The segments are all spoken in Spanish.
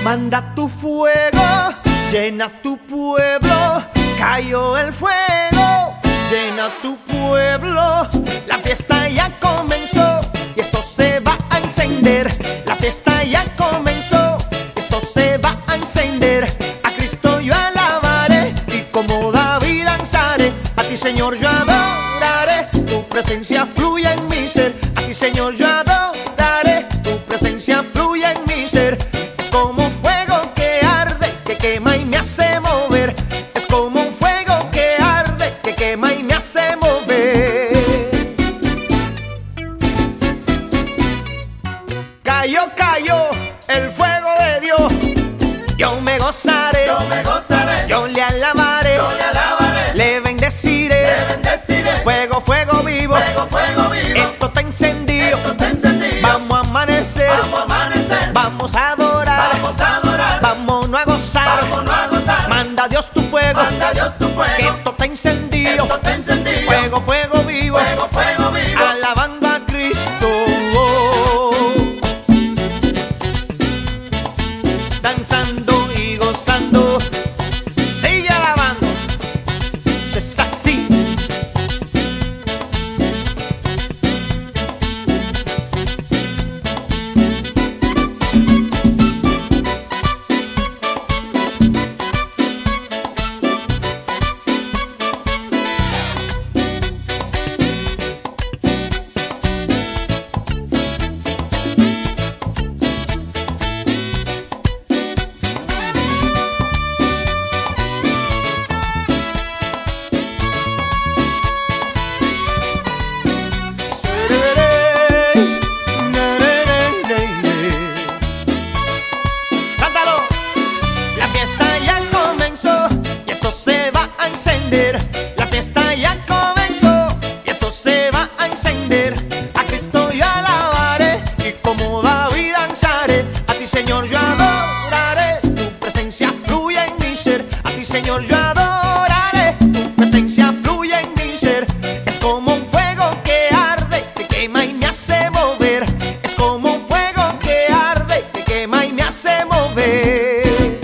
Manda tu fuego, llena tu pueblo. Cayó el fuego, llena tu pueblo. La fiesta ya comenzó y esto se va a encender. La fiesta ya comenzó, esto se va a encender. A Cristo yo alabaré y como David danzaré. A ti, Señor, yo adoraré. Tu presencia fluye en mi ser. A ti, Señor, yo adoraré. Tu presencia fluye en mi ser. Es como fuego que arde, que quema y me hace mover. Es como un fuego que arde, que quema y me hace mover. Cayó el fuego de Dios. Yo me gozaré, yo le alabaré, le bendeciré, fuego vivo, esto está encendido, vamos a amanecer, vamos a adorar, vámonos a gozar, manda Dios tu fuego, que esto está encendido, fuego vivo, alabando a Cristo, danzando y gozando, sigue alabando, es así. Se va a encender, la fiesta ya comenzó y esto se va a encender. A Cristo yo alabaré y como David danzaré. A ti, Señor, yo adoraré. Tu presencia fluye en mi ser. A ti, Señor, yo adoraré. Tu presencia fluye en mi ser. Es como un fuego que arde, que quema y me hace mover. Es como un fuego que arde, que quema y me hace mover.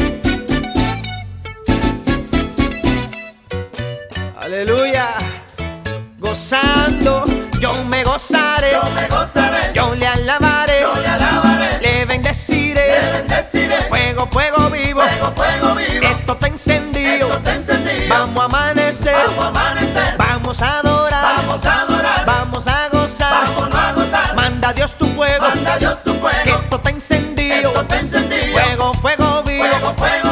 Aleluya, gozando, yo me gozaré, yo le alabaré, le bendeciré, fuego vivo, esto está encendido, vamos a amanecer, vamos a adorar, vamos a gozar, manda Dios tu fuego, que esto está encendido, fuego vivo,